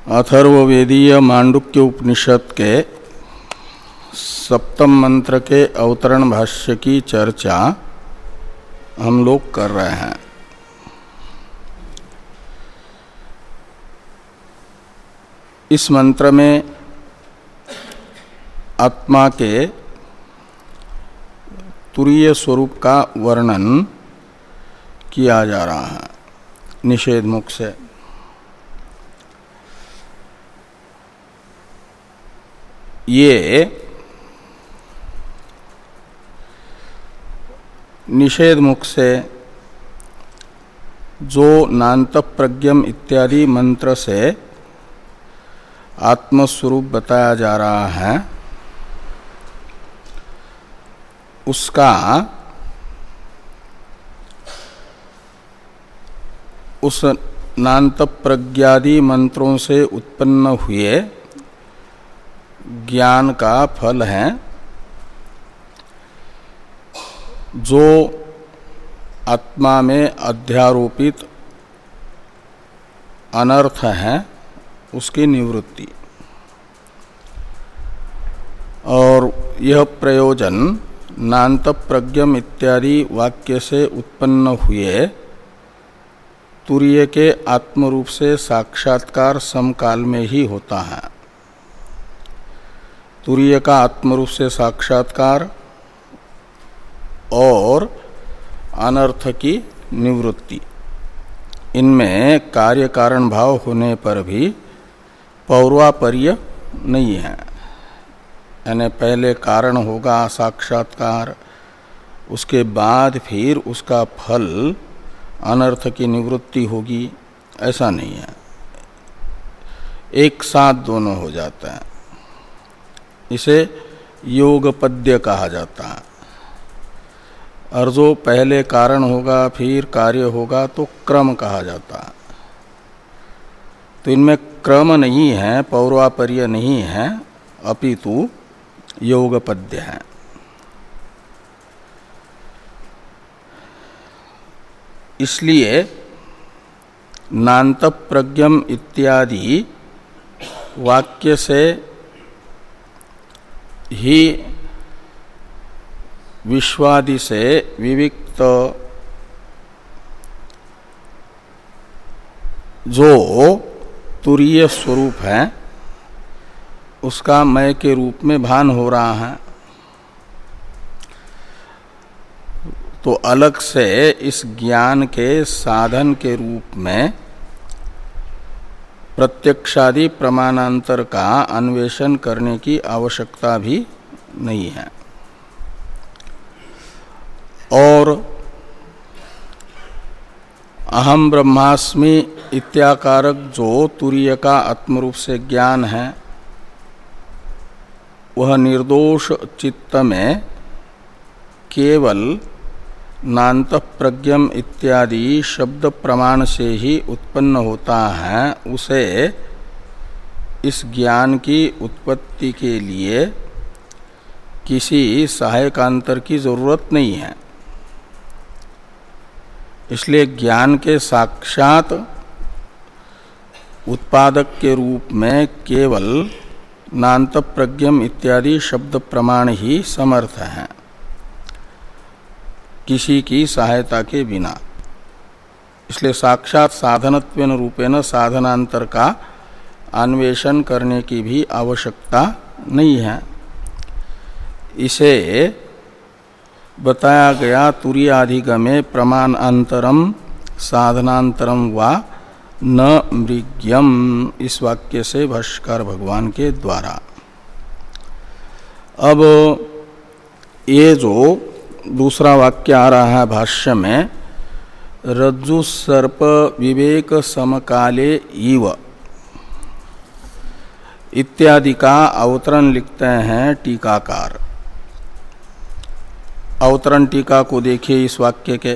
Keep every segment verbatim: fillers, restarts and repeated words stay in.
अथर्ववेदीय मांडुक्य उपनिषद के सप्तम मंत्र के अवतरण भाष्य की चर्चा हम लोग कर रहे हैं। इस मंत्र में आत्मा के तुरीय स्वरूप का वर्णन किया जा रहा है निषेध मुख से। ये निषेध मुख से जो नान्तप्रज्ञम इत्यादि मंत्र से आत्मस्वरूप बताया जा रहा है, उसका उस नान्तप्रज्ञादि मंत्रों से उत्पन्न हुए ज्ञान का फल है। जो आत्मा में अध्यारोपित अनर्थ है उसकी निवृत्ति, और यह प्रयोजन नान्तप्रज्ञम इत्यादि वाक्य से उत्पन्न हुए तुरीय के आत्मरूप से साक्षात्कार समकाल में ही होता है। तुरीय का आत्मरूप से साक्षात्कार और अनर्थ की निवृत्ति, इनमें कार्य कारण भाव होने पर भी पौर्वापर्य नहीं है। यानी पहले कारण होगा साक्षात्कार, उसके बाद फिर उसका फल अनर्थ की निवृत्ति होगी, ऐसा नहीं है। एक साथ दोनों हो जाता है। इसे योगपद्य कहा जाता है। और जो पहले कारण होगा फिर कार्य होगा तो क्रम कहा जाता है। तो इनमें क्रम नहीं है, पौर्वापर्य नहीं है, अपितु योगपद्य है। इसलिए नान्तप्रज्ञम इत्यादि वाक्य से ही विश्वादि से विविक्त जो तुरीय स्वरूप है उसका मय के रूप में भान हो रहा है। तो अलग से इस ज्ञान के साधन के रूप में प्रत्यक्षादि प्रमाणांतर का अन्वेषण करने की आवश्यकता भी नहीं है। और अहम ब्रह्मास्मि इत्याकारक जो तुरीय का आत्मरूप से ज्ञान है, वह निर्दोष चित्त में केवल नान्तप्रज्ञम इत्यादि शब्द प्रमाण से ही उत्पन्न होता है। उसे इस ज्ञान की उत्पत्ति के लिए किसी सहायकांतर की जरूरत नहीं है। इसलिए ज्ञान के साक्षात उत्पादक के रूप में केवल नान्तप्रज्ञम इत्यादि शब्द प्रमाण ही समर्थ हैं, किसी की सहायता के बिना। इसलिए साक्षात साधनत्वेन रूपेण साधनांतर का अन्वेषण करने की भी आवश्यकता नहीं है। इसे बताया गया तुरीयाधिगमे प्रमाणांतरम साधनांतरम वा न मृग्यम, इस वाक्य से भाष्यकार भगवान के द्वारा। अब ये जो दूसरा वाक्य आ रहा है भाष्य में, रज्जु सर्प विवेक समकाले इव इत्यादि का अवतरण लिखते हैं टीकाकार। अवतरण टीका को देखिए इस वाक्य के।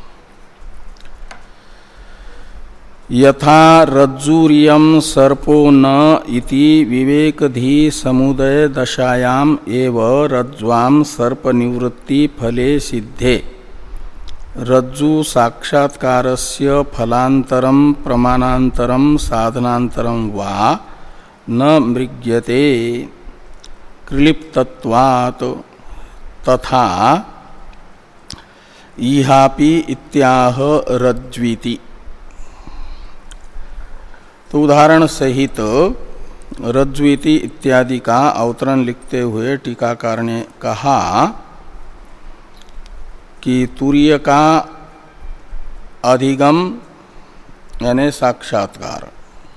यथा रज्जुरियम सर्पो न इति विवेकधी समुदय दशायाम एव रज्ज्वाम सर्प निवृत्ति फले सिद्धे रज्जु साक्षात्कारस्य फलांतरम प्रमाणांतरम साधनांतरम वा न मृग्यते क्लिप्तत्वात् तथा इहापि इत्याह रज्ज्विति। तो उदाहरण सहित रज्ज्विति इत्यादि का अवतरण लिखते हुए टीकाकार ने कहा कि तुरीय का अधिगम यानी साक्षात्कार,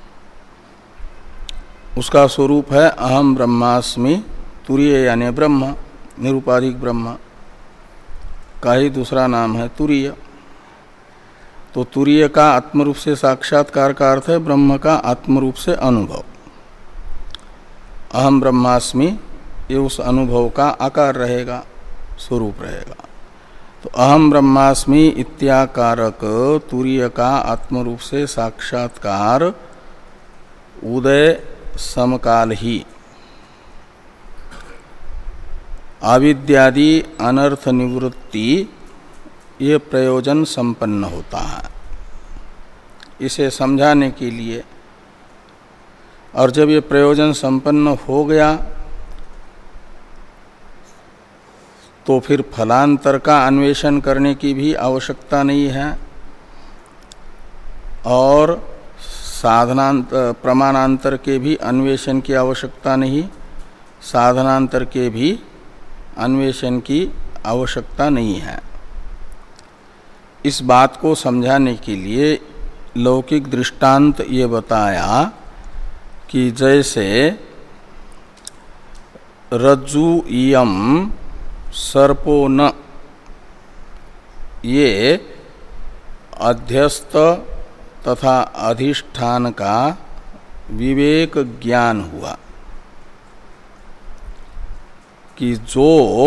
उसका स्वरूप है अहम ब्रह्मास्मि। तुरीय यानी ब्रह्म, निरुपाधिक ब्रह्म का ही दूसरा नाम है तुरीय। तो तुरीय का आत्मरूप से साक्षात्कार का अर्थ है ब्रह्म का आत्मरूप से अनुभव। अहम ब्रह्मास्मि ये उस अनुभव का आकार रहेगा, स्वरूप रहेगा। तो अहम ब्रह्मास्मि इत्याकारक तुरीय का आत्मरूप से साक्षात्कार उदय समकाल ही अविद्यादि अनर्थ निवृत्ति ये प्रयोजन संपन्न होता है। इसे समझाने के लिए, और जब ये प्रयोजन संपन्न हो गया तो फिर फलांतर का अन्वेषण करने की भी आवश्यकता नहीं है और साधनांतर प्रमाणांतर के भी अन्वेषण की आवश्यकता नहीं, साधनांतर के भी अन्वेषण की आवश्यकता नहीं है। इस बात को समझाने के लिए लौकिक दृष्टांत ये बताया कि जैसे रज्जु इयम सर्पो न, ये अध्यस्त तथा अधिष्ठान का विवेक ज्ञान हुआ कि जो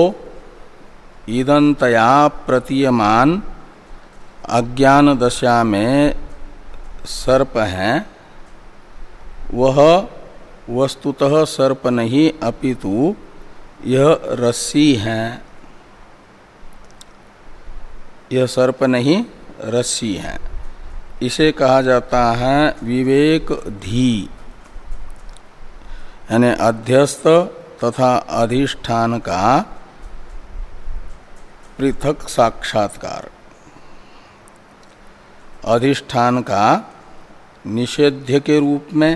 ईदंतया प्रतीयमान अज्ञान दशा में सर्प हैं वह वस्तुतः सर्प नहीं अपितु यह रस्सी है, यह सर्प नहीं रस्सी है। इसे कहा जाता है विवेक धी, यानी अध्यस्त तथा अधिष्ठान का पृथक साक्षात्कार। अधिष्ठान का निषेध्य के रूप में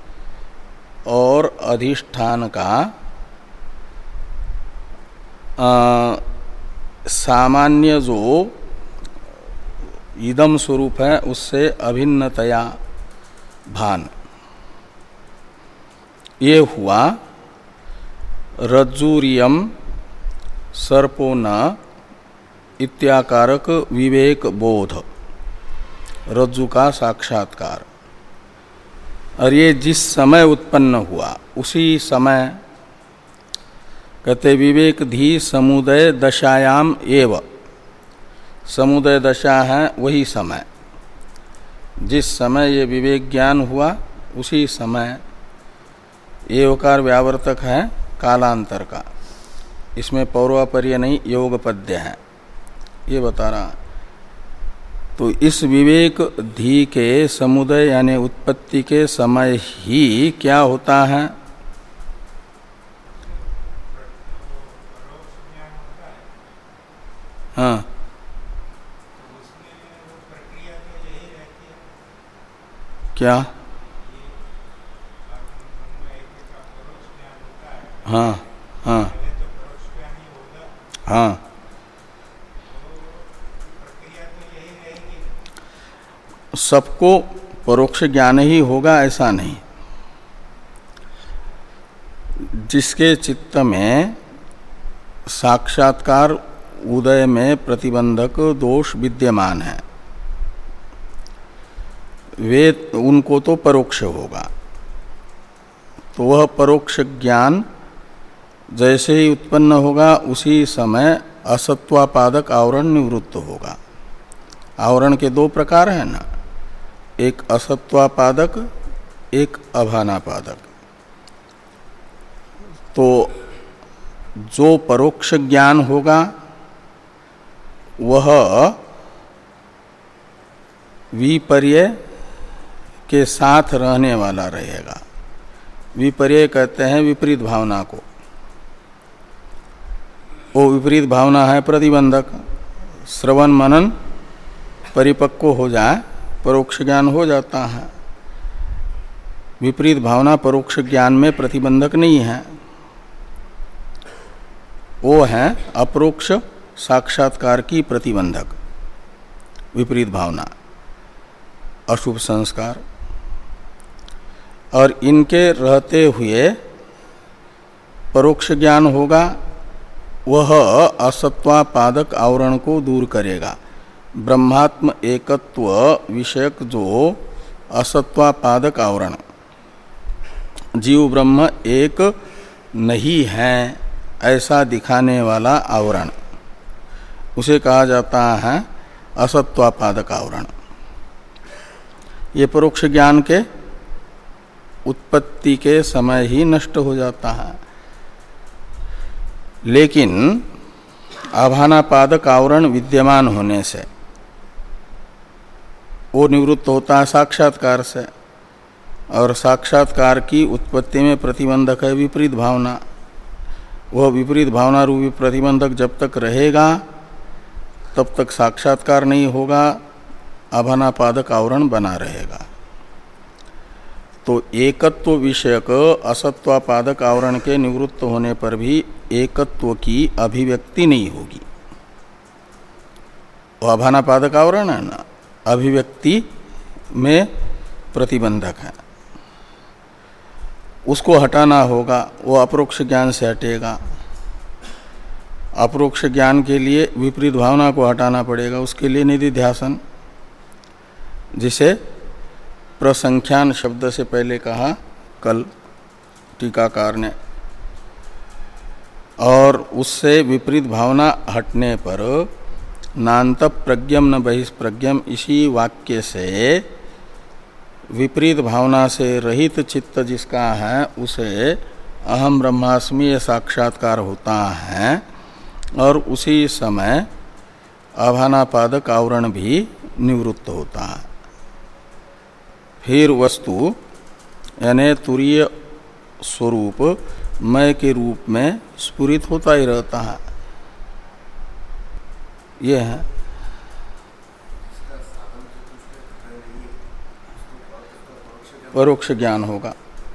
और अधिष्ठान का आ, सामान्य जो इदम स्वरूप है उससे अभिन्नतया भान, ये हुआ रज्जुरियम सर्पो न इत्याकारक विवेक बोध, रज्जु का साक्षात्कार। और ये जिस समय उत्पन्न हुआ उसी समय कहते विवेक धी समुदय दशायाम एव, समुदय दशा है वही समय, जिस समय ये विवेक ज्ञान हुआ उसी समय। एवकार व्यावर्तक है कालांतर का, इसमें पौर्वापर्य नहीं योगपद्य है, ये बता रहा। तो इस विवेक धी के समुदय यानी उत्पत्ति के समय ही क्या होता है? हाँ, क्या? हाँ हाँ हाँ, सबको परोक्ष ज्ञान ही होगा ऐसा नहीं। जिसके चित्त में साक्षात्कार उदय में प्रतिबंधक दोष विद्यमान है वे उनको तो परोक्ष होगा। तो वह परोक्ष ज्ञान जैसे ही उत्पन्न होगा उसी समय असत्वापादक आवरण निवृत्त होगा। आवरण के दो प्रकार हैं ना, एक असत्वापादक एक अभानापादक। तो जो परोक्ष ज्ञान होगा वह विपर्य के साथ रहने वाला रहेगा। विपर्य कहते हैं विपरीत भावना को। वो विपरीत भावना है प्रतिबंधक। श्रवण मनन परिपक्व हो जाए परोक्ष ज्ञान हो जाता है। विपरीत भावना परोक्ष ज्ञान में प्रतिबंधक नहीं है, वो है अपरोक्ष साक्षात्कार की प्रतिबंधक। विपरीत भावना, अशुभ संस्कार, और इनके रहते हुए परोक्ष ज्ञान होगा, वह असत्वापादक आवरण को दूर करेगा। ब्रह्मात्म एकत्व विषयक जो असत्वापादक आवरण, जीव ब्रह्म एक नहीं है ऐसा दिखाने वाला आवरण, उसे कहा जाता है असत्वापादक आवरण। ये परोक्ष ज्ञान के उत्पत्ति के समय ही नष्ट हो जाता है, लेकिन आभानापादक आवरण विद्यमान होने से वो निवृत्त होता है साक्षात्कार से। और साक्षात्कार की उत्पत्ति में प्रतिबंधक है विपरीत भावना। वह विपरीत भावना रूपी प्रतिबंधक जब तक रहेगा तब तक साक्षात्कार नहीं होगा, आभानापादक आवरण बना रहेगा। तो एकत्व विषयक असत्वापादक आवरण के निवृत्त होने पर भी एकत्व की अभिव्यक्ति नहीं होगी। वो आभानापादक आवरण है ना, अभिव्यक्ति में प्रतिबंधक है, उसको हटाना होगा। वो अपरोक्ष ज्ञान से हटेगा। अपरोक्ष ज्ञान के लिए विपरीत भावना को हटाना पड़ेगा, उसके लिए निधिध्यासन, जिसे प्रसंख्यान शब्द से पहले कहा कल टीकाकार ने। और उससे विपरीत भावना हटने पर नान्त प्रज्ञम न बहिष्प्रज्ञम, इसी वाक्य से विपरीत भावना से रहित चित्त जिसका है उसे अहम ब्रह्मास्मि ये साक्षात्कार होता है। और उसी समय आभानापादक आवरण भी निवृत्त होता है। फिर वस्तु यानी तुरीय स्वरूप मय के रूप में स्फुरित होता ही रहता है। यह है परोक्ष ज्ञान होगा।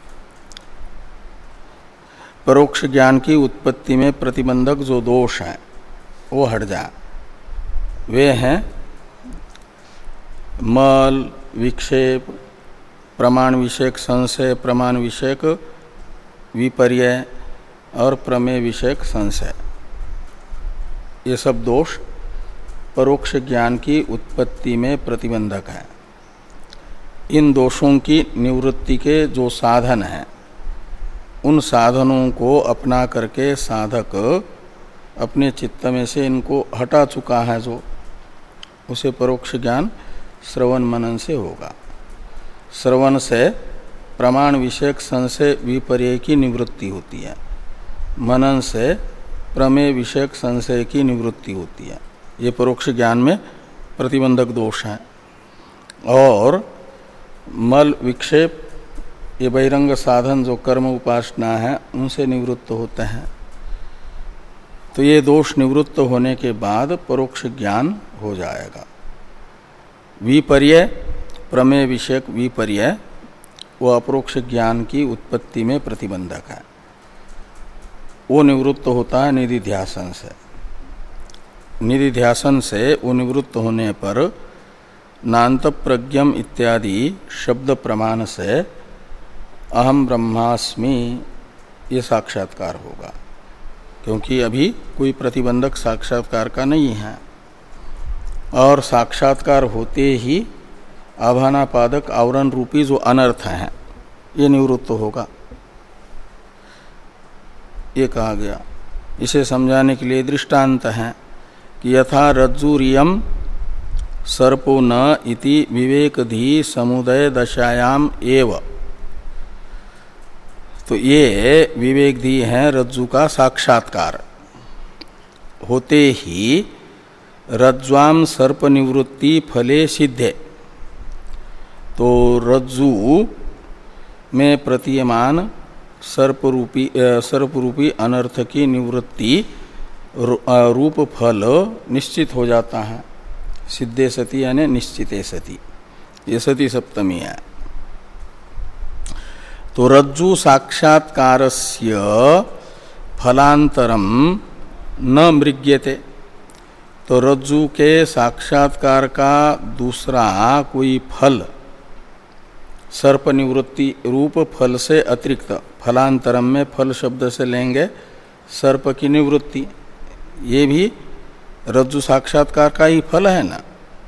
परोक्ष ज्ञान की उत्पत्ति में प्रतिबंधक जो दोष है वो हट जाए। वे हैं मल, विक्षेप, प्रमाण विषयक संशय, प्रमाण विषयक विपर्य और प्रमेय विषयक संशय। ये सब दोष परोक्ष ज्ञान की उत्पत्ति में प्रतिबंधक है। इन दोषों की निवृत्ति के जो साधन हैं, उन साधनों को अपना करके साधक अपने चित्त में से इनको हटा चुका है, जो उसे परोक्ष ज्ञान श्रवण मनन से होगा। श्रवण से प्रमाण विषयक संशय विपर्य की निवृत्ति होती है, मनन से प्रमेय विषयक संशय की निवृत्ति होती है। ये परोक्ष ज्ञान में प्रतिबंधक दोष हैं। और मल, विक्षेप, ये बहिरंग साधन जो कर्म उपासना है उनसे निवृत्त होते हैं। तो ये दोष निवृत्त होने के बाद परोक्ष ज्ञान हो जाएगा। विपर्य, प्रमेय विषयक विपर्य, वो अपरोक्ष ज्ञान की उत्पत्ति में प्रतिबंधक है। वो निवृत्त होता है निधिध्यासन से। निधिध्यासन से वो निवृत्त होने पर नान्त प्रज्ञम इत्यादि शब्द प्रमाण से अहम ब्रह्मास्मि ये साक्षात्कार होगा, क्योंकि अभी कोई प्रतिबंधक साक्षात्कार का नहीं है। और साक्षात्कार होते ही आभानापादक आवरण रूपी जो अनर्थ है ये निवृत्त होगा, ये कहा गया। इसे समझाने के लिए दृष्टांत है कि यथा रज्जुरियम सर्पो न इति विवेकधी समुदय दशायाम एव। तो ये विवेकधी है रज्जु का साक्षात्कार होते ही रज्ज्वाम सर्प निवृत्ति फले सिद्धे, तो रज्जु में प्रतीयमान सर्परूपी सर्परूपी अनर्थ की निवृत्ति रूप फल निश्चित हो जाता है। सिद्धे सती यानी निश्चिते सती, ये सती सप्तमी है। तो रज्जु साक्षात्कारस्य फलांतरम न मृग्यते, तो रज्जु के साक्षात्कार का दूसरा कोई फल सर्प निवृत्ति रूप फल से अतिरिक्त, फलांतरम में फल शब्द से लेंगे सर्प की निवृत्ति, ये भी रज्जु साक्षात्कार का ही फल है ना।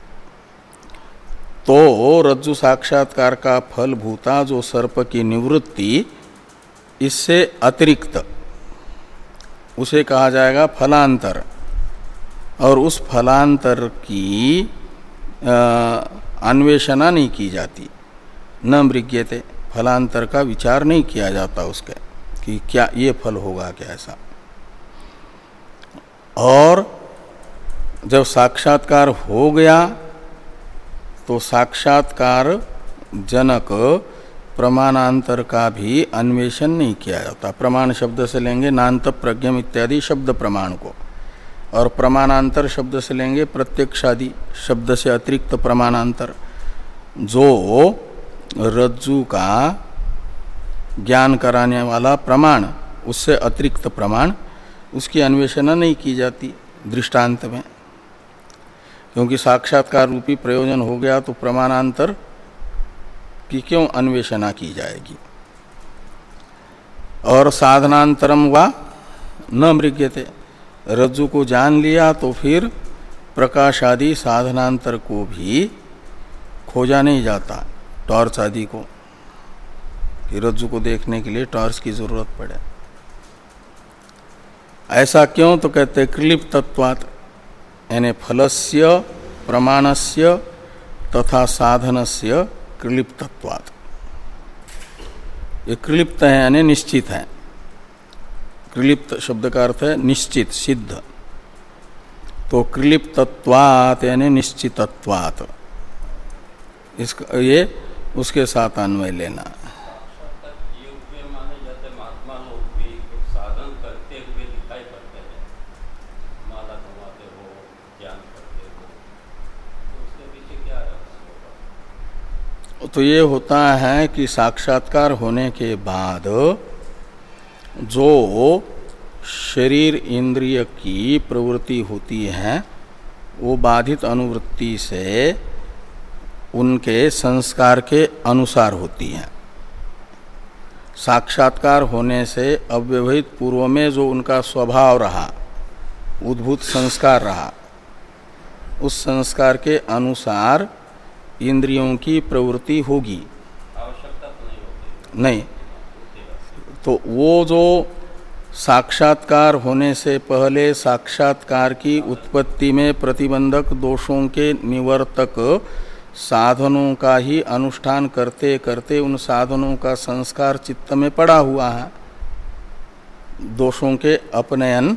तो रज्जु साक्षात्कार का फल भूता जो सर्प की निवृत्ति, इससे अतिरिक्त उसे कहा जाएगा फलांतर, और उस फलांतर की अन्वेषणा नहीं की जाती। न मृग्यते, फलांतर का विचार नहीं किया जाता उसके कि क्या ये फल होगा क्या ऐसा। और जब साक्षात्कार हो गया तो साक्षात्कार जनक प्रमाणांतर का भी अन्वेषण नहीं किया जाता। प्रमाण शब्द से लेंगे नान्त प्रज्ञम इत्यादि शब्द प्रमाण को, और प्रमाणांतर शब्द से लेंगे प्रत्यक्षादि शब्द से अतिरिक्त प्रमाणांतर। जो रज्जु का ज्ञान कराने वाला प्रमाण, उससे अतिरिक्त प्रमाण, उसकी अन्वेषणा नहीं की जाती दृष्टांत में, क्योंकि साक्षात्कार रूपी प्रयोजन हो गया तो प्रमाणांतर की क्यों अन्वेषणा की जाएगी। और साधनांतरम वा न मृग्यते, रज्जु को जान लिया तो फिर प्रकाश आदि साधनांतर को भी खोजा नहीं जाता, टॉर्च आदि को, कि रज्जु को देखने के लिए टॉर्च की जरूरत पड़े। ऐसा क्यों? तो कहते क्लिप्तत्वात्, यानी फलस्य प्रमाणस्य तथा साधनस्य क्लिप्तत्वात्। ये क्लिप्त है यानी निश्चित है। क्लिप्त शब्द का अर्थ है निश्चित, सिद्ध। तो क्लिप्तत्वात् यानी निश्चितत्वात्, इसका ये उसके साथ अन्वय लेना। तो ये होता है कि साक्षात्कार होने के बाद जो शरीर इंद्रिय की प्रवृत्ति होती है वो बाधित अनुवृत्ति से उनके संस्कार के अनुसार होती है। साक्षात्कार होने से अव्यवहित पूर्व में जो उनका स्वभाव रहा, उद्भूत संस्कार रहा, उस संस्कार के अनुसार इंद्रियों की प्रवृत्ति होगी। आवश्यकता तो नहीं होती। नहीं, तो वो जो साक्षात्कार होने से पहले साक्षात्कार की उत्पत्ति में प्रतिबंधक दोषों के निवर्तक साधनों का ही अनुष्ठान करते करते उन साधनों का संस्कार चित्त में पड़ा हुआ है। दोषों के अपनयन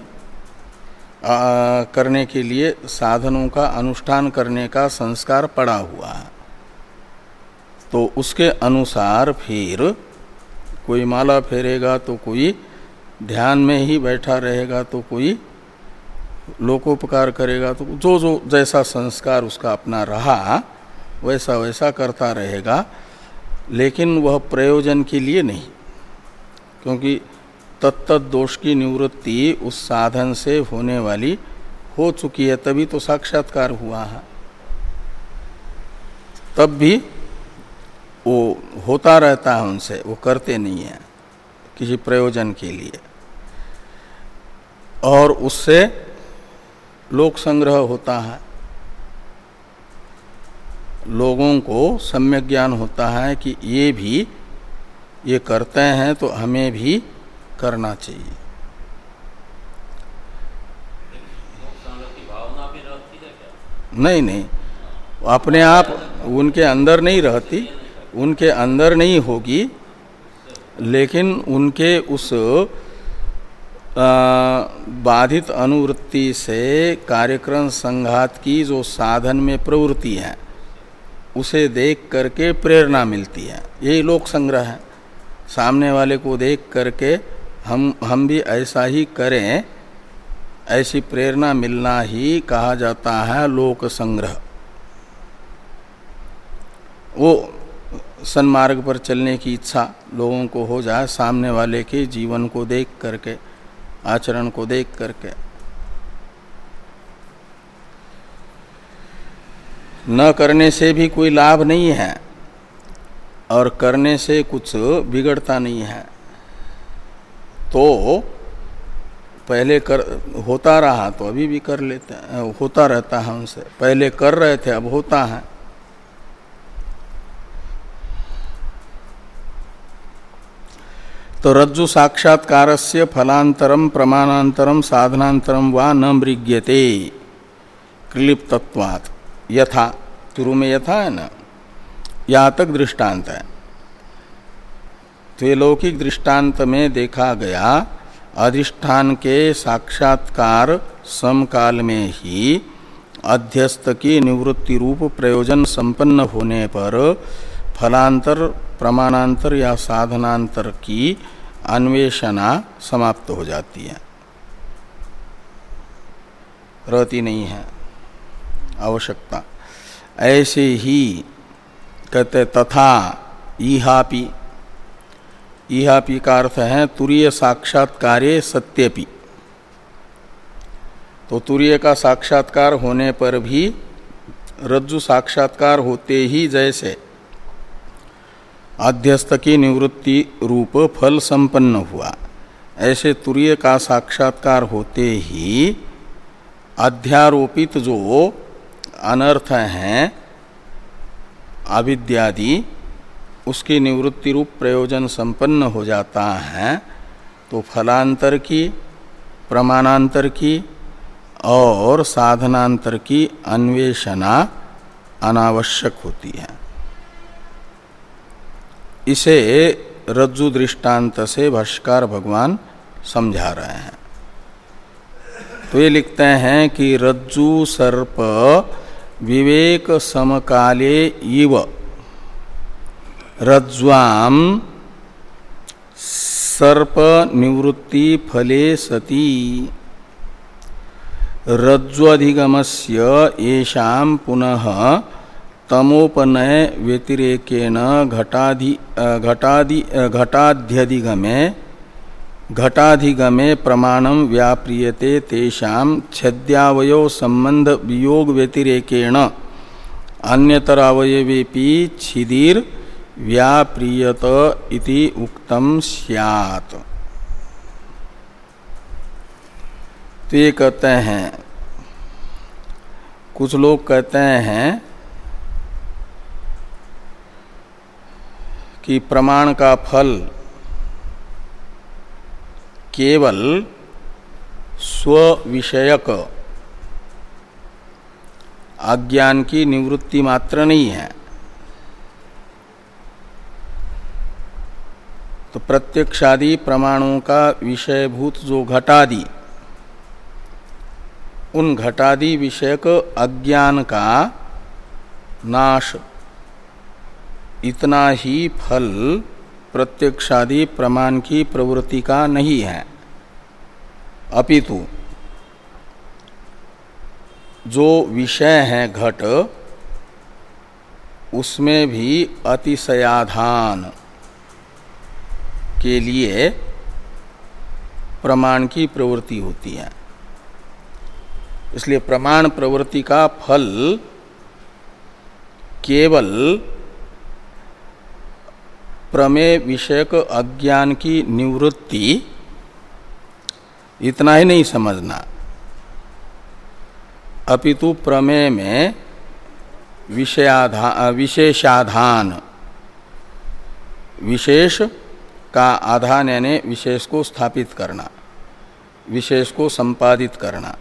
करने के लिए साधनों का अनुष्ठान करने का संस्कार पड़ा हुआ है। तो उसके अनुसार फिर कोई माला फेरेगा तो कोई ध्यान में ही बैठा रहेगा, तो कोई लोकोपकार करेगा, तो जो जो जैसा संस्कार उसका अपना रहा वैसा वैसा करता रहेगा, लेकिन वह प्रयोजन के लिए नहीं, क्योंकि तत्त दोष की निवृत्ति उस साधन से होने वाली हो चुकी है, तभी तो साक्षात्कार हुआ है। तब भी वो होता रहता है उनसे, वो करते नहीं है किसी प्रयोजन के लिए, और उससे लोक संग्रह होता है। लोगों को सम्यक ज्ञान होता है कि ये भी ये करते हैं तो हमें भी करना चाहिए। भावना भी रहती है क्या? नहीं नहीं, अपने आप उनके अंदर नहीं रहती, उनके अंदर नहीं होगी, लेकिन उनके उस बाधित अनुवृत्ति से कार्यक्रम संघात की जो साधन में प्रवृत्ति है उसे देख करके प्रेरणा मिलती है। यही लोक संग्रह है। सामने वाले को देख करके हम हम भी ऐसा ही करें, ऐसी प्रेरणा मिलना ही कहा जाता है लोक संग्रह। वो सन्मार्ग पर चलने की इच्छा लोगों को हो जाए, सामने वाले के जीवन को देख करके, आचरण को देख करके। न करने से भी कोई लाभ नहीं है और करने से कुछ बिगड़ता नहीं है। तो पहले कर होता रहा तो अभी भी कर लेते हैं, होता रहता है हमसे। पहले कर रहे थे, अब होता है। तो रज्जु साक्षात्कारस्य फलांतरम प्रमाणांतरम साधनांतरम वा न मृग्यते क्लिप्तत्वात् यथा, शुरू में यथा है ना, यहाँ तक दृष्टांत है। तो ये लौकिक दृष्टांत में देखा गया अधिष्ठान के साक्षात्कार समकाल में ही अध्यस्त की निवृत्ति रूप प्रयोजन संपन्न होने पर फलांतर, प्रमाणांतर या साधनांतर की अन्वेषणा समाप्त हो जाती है, रहती नहीं है आवश्यकता। ऐसे ही कहते तथा इहापि, इहापि का अर्थ है तुरीय साक्षात्कारे सत्यपि। तो तुरीय का साक्षात्कार होने पर भी रज्जु साक्षात्कार होते ही जैसे अध्यस्त की निवृत्ति रूप फल संपन्न हुआ, ऐसे तुरीय का साक्षात्कार होते ही अध्यारोपित जो अनर्थ हैं अविद्यादि, उसकी निवृत्ति रूप प्रयोजन संपन्न हो जाता है। तो फलांतर की, प्रमाणांतर की और साधनांतर की अन्वेषणा अनावश्यक होती है। इसे रज्जु दृष्टांत से भाष्यकार भगवान समझा रहे हैं। तो ये लिखते हैं कि रज्जु सर्प विवेक समकाले इव रज्ज्वाम सर्प निवृत्ति फले सति रज्ज्वधिगमस्य येषां पुनः तमोपनय व्यतिरेकेन घटाधि घटादि घटाध्यधिगमे घटाधिगमे प्रमाणम व्याप्रियते तेषां छद्यावयो संबंध वियोग व्यतिरेकेण अन्यतरावयवेपि छिदीर व्याप्रियत इति उक्तम स्यात्। तो ये कहते हैं, कुछ लोग कहते हैं कि प्रमाण का फल केवल स्व विषयक अज्ञान की निवृत्ति मात्र नहीं है। तो प्रत्यक्षादि प्रमाणों का विषयभूत जो घटादि, उन घटादि विषयक अज्ञान का नाश, इतना ही फल प्रत्यक्षादि प्रमाण की प्रवृत्ति का नहीं है। अपितु जो विषय है घट, उसमें भी अतिशयाधान के लिए प्रमाण की प्रवृत्ति होती है। इसलिए प्रमाण प्रवृत्ति का फल केवल प्रमेय विषयक अज्ञान की निवृत्ति, इतना ही नहीं समझना, अपितु प्रमेय में विषयाधान, विशेषाधान, विशेष का आधान यानी विशेष को स्थापित करना, विशेष को संपादित करना।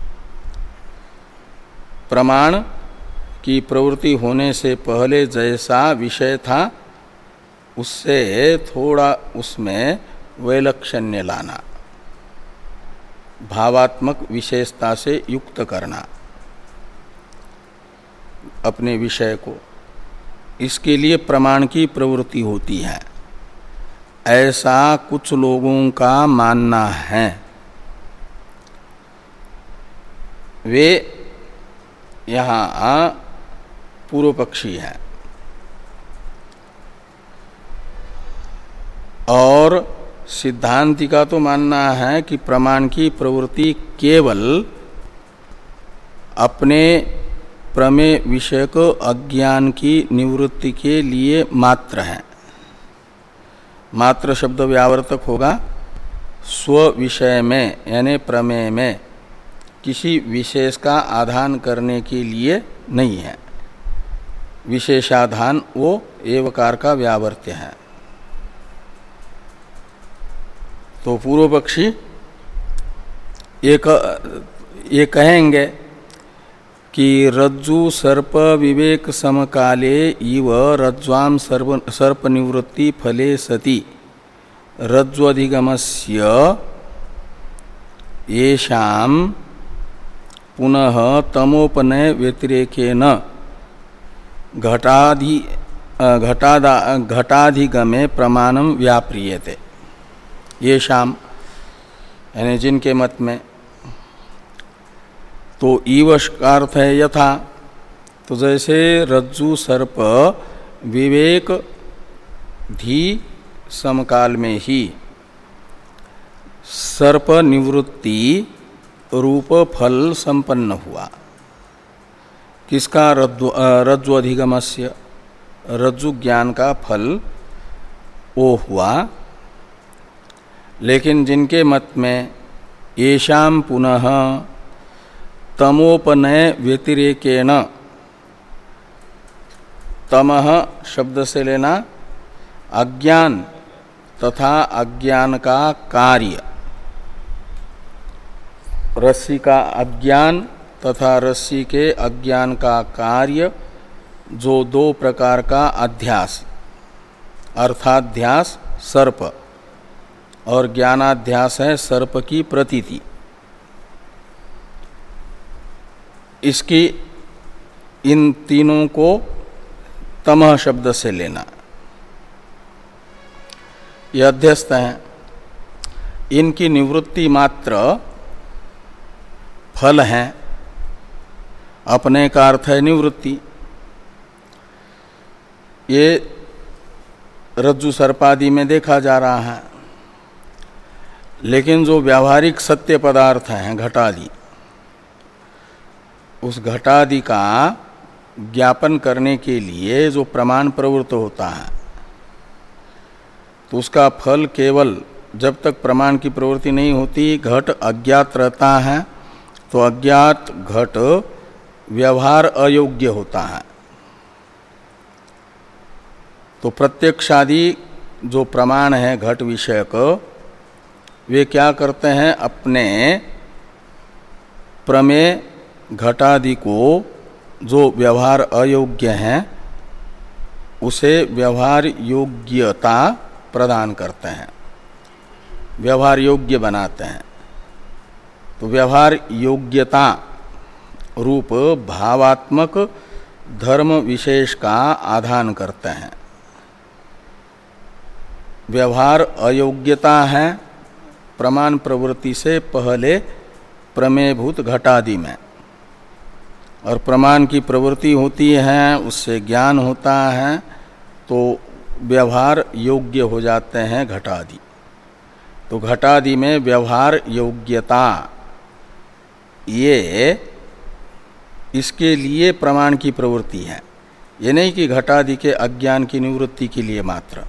प्रमाण की प्रवृत्ति होने से पहले जैसा विषय था, उससे थोड़ा उसमें वैलक्षण्य लाना, भावात्मक विशेषता से युक्त करना अपने विषय को। इसके लिए प्रमाण की प्रवृत्ति होती है, ऐसा कुछ लोगों का मानना है। वे यहाँ पूर्व पक्षी हैं। और सिद्धांति का तो मानना है कि प्रमाण की प्रवृत्ति केवल अपने प्रमेय विषयक अज्ञान की निवृत्ति के लिए मात्र है। मात्र शब्द व्यावर्तक होगा स्व विषय में, यानी प्रमेय में किसी विशेष का आधान करने के लिए नहीं है। विशेषाधान वो एवकार का व्यावर्त्य है। तो पूर्व पक्षी एक ये कहेंगे कि रज्जु सर्प विवेक समकाले इव रज्ज्वाम सर्प सर्प निवृत्ति फले सति रज्ज्वधिगमस्य येषाम पुनः तमोपनय व्यतिरेकेन घटाधि घटादा घटाधिगमे प्रमाणम व्याप्रियते। येषाम यानी जिनके मत में, तो ईवश का अर्थ है यथा। तो जैसे रज्जु सर्प विवेक धी समकाल में ही सर्प निवृत्ति रूप फल संपन्न हुआ। किसका? रज्जु अधिगमस्य, रज्जु ज्ञान का फल वो हुआ। लेकिन जिनके मत में येषाम पुनः तमोपनय व्यतिरेकेण, तमः शब्द से लेना अज्ञान तथा अज्ञान का कार्य, रस्सी का अज्ञान तथा रस्सी के अज्ञान का कार्य, जो दो प्रकार का अध्यास, अर्थाध्यास सर्प और ज्ञानाध्यास है सर्प की प्रतीति, इसकी इन तीनों को तमः शब्द से लेना। ये अध्यस्त हैं, इनकी निवृत्ति मात्र फल है। अपने का अर्थ है निवृत्ति। ये रज्जु सर्पादि में देखा जा रहा है। लेकिन जो व्यावहारिक सत्य पदार्थ हैं घटादि, उस घटादि का ज्ञापन करने के लिए जो प्रमाण प्रवृत्त होता है, तो उसका फल केवल जब तक प्रमाण की प्रवृत्ति नहीं होती, घट अज्ञात रहता है, तो अज्ञात घट व्यवहार अयोग्य होता है। तो प्रत्यक्षादि जो प्रमाण है घट विषयक, वे क्या करते हैं? अपने प्रमेय घटादि को जो व्यवहार अयोग्य है उसे व्यवहार योग्यता प्रदान करते हैं, व्यवहार योग्य बनाते हैं। तो व्यवहार योग्यता रूप भावात्मक धर्म विशेष का आधान करते हैं। व्यवहार अयोग्यता है प्रमाण प्रवृत्ति से पहले प्रमेयभूत घटादि में, और प्रमाण की प्रवृत्ति होती है, उससे ज्ञान होता है, तो व्यवहार योग्य हो जाते हैं घटादि। तो घटादि में व्यवहार योग्यता, ये इसके लिए प्रमाण की प्रवृत्ति है। ये नहीं कि घटादि के अज्ञान की निवृत्ति के लिए मात्र।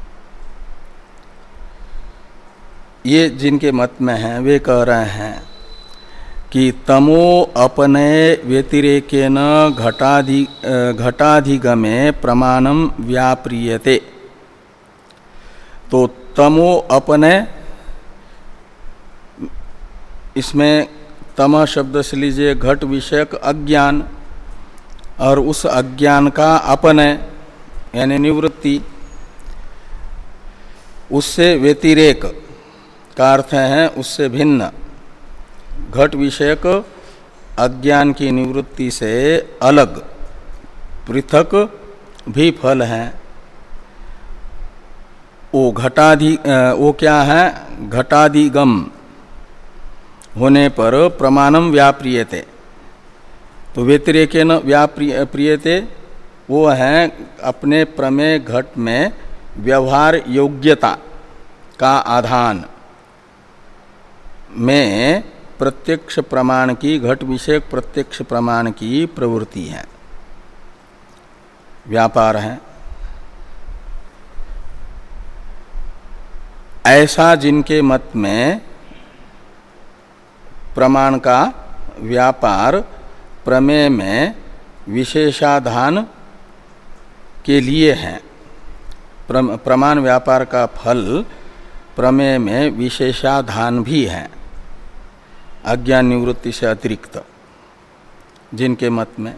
ये जिनके मत में हैं वे कह रहे हैं कि तमो अपनय व्यतिरेकेन घटाधि घटाधिगमे प्रमाणम व्याप्रियते। तो तमो अपनय, इसमें तम शब्द से लीजिए घट विषयक अज्ञान, और उस अज्ञान का अपनय यानी निवृत्ति, उससे व्यतिरेक का अर्थ है उससे भिन्न, घट विषयक अज्ञान की निवृत्ति से अलग पृथक भी फल हैं। वो घटाधि वो क्या है, घटाधिगम होने पर प्रमाणम व्याप्रियते, तो व्यतिरेकेन व्याप्रियते वो है अपने प्रमेय घट में व्यवहार योग्यता का आधान में प्रत्यक्ष प्रमाण की, घट विषयक प्रत्यक्ष प्रमाण की प्रवृत्ति है, व्यापार है। ऐसा जिनके मत में प्रमाण का व्यापार प्रमेय में विशेषाधान के लिए है, प्रमाण व्यापार का फल प्रमेय में विशेषाधान भी है, अज्ञान निवृत्ति से अतिरिक्त जिनके मत में,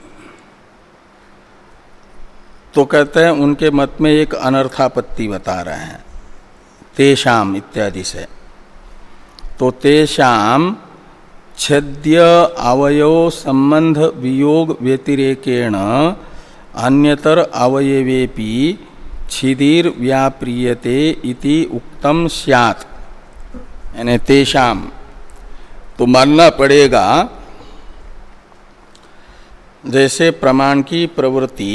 तो कहते हैं उनके मत में एक अनर्थापत्ति बता रहे हैं, तेषाम इत्यादि से। तो तेषाम छेद्य अवयव संबंध वियोग व्यतिरेकेण अन्यतर अवयवेपि छिदीर व्याप्रियते इति उक्तम स्यात्, यानी तेषाम, तो मानना पड़ेगा जैसे प्रमाण की प्रवृत्ति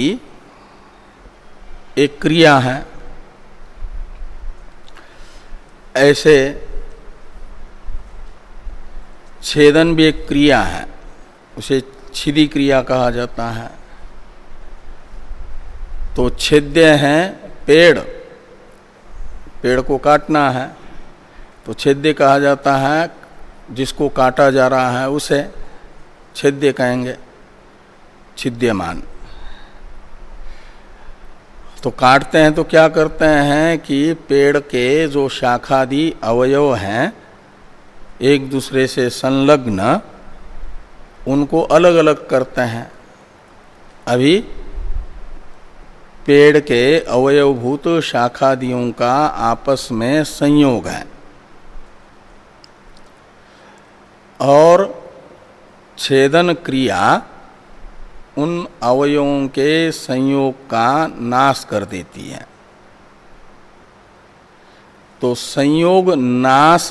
एक क्रिया है, ऐसे छेदन भी एक क्रिया है, उसे छिदी क्रिया कहा जाता है। तो छेद्य है पेड़, पेड़ को काटना है तो छेद्य कहा जाता है, जिसको काटा जा रहा है उसे छेद्य कहेंगे, छिद्यमान। तो काटते हैं तो क्या करते हैं कि पेड़ के जो शाखादि अवयव हैं एक दूसरे से संलग्न, उनको अलग अलग करते हैं। अभी पेड़ के अवयवभूत शाखादियों का आपस में संयोग है और छेदन क्रिया उन अवयवों के संयोग का नाश कर देती है। तो संयोग नाश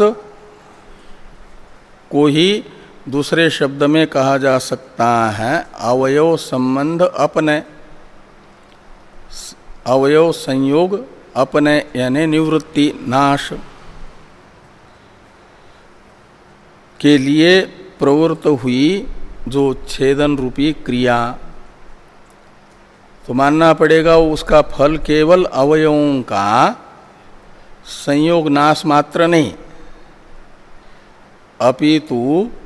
को ही दूसरे शब्द में कहा जा सकता है अवयव संबंध अपने, अवयव संयोग अपने यानी निवृत्ति नाश के लिए प्रवृत्त हुई जो छेदन रूपी क्रिया, तो मानना पड़ेगा उसका फल केवल अवयवों का संयोग नाश मात्र नहीं, अपितु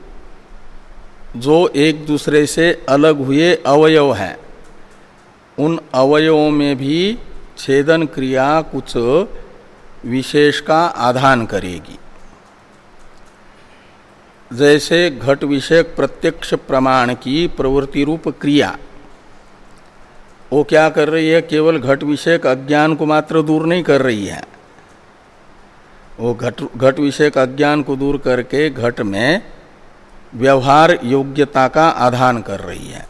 जो एक दूसरे से अलग हुए अवयव हैं उन अवयवों में भी छेदन क्रिया कुछ विशेष का आधान करेगी। जैसे घट विषयक प्रत्यक्ष प्रमाण की प्रवृत्ति रूप क्रिया, वो क्या कर रही है, केवल घट विषयक अज्ञान को मात्र दूर नहीं कर रही है, वो घट घट विषयक अज्ञान को दूर करके घट में व्यवहार योग्यता का आधान कर रही है।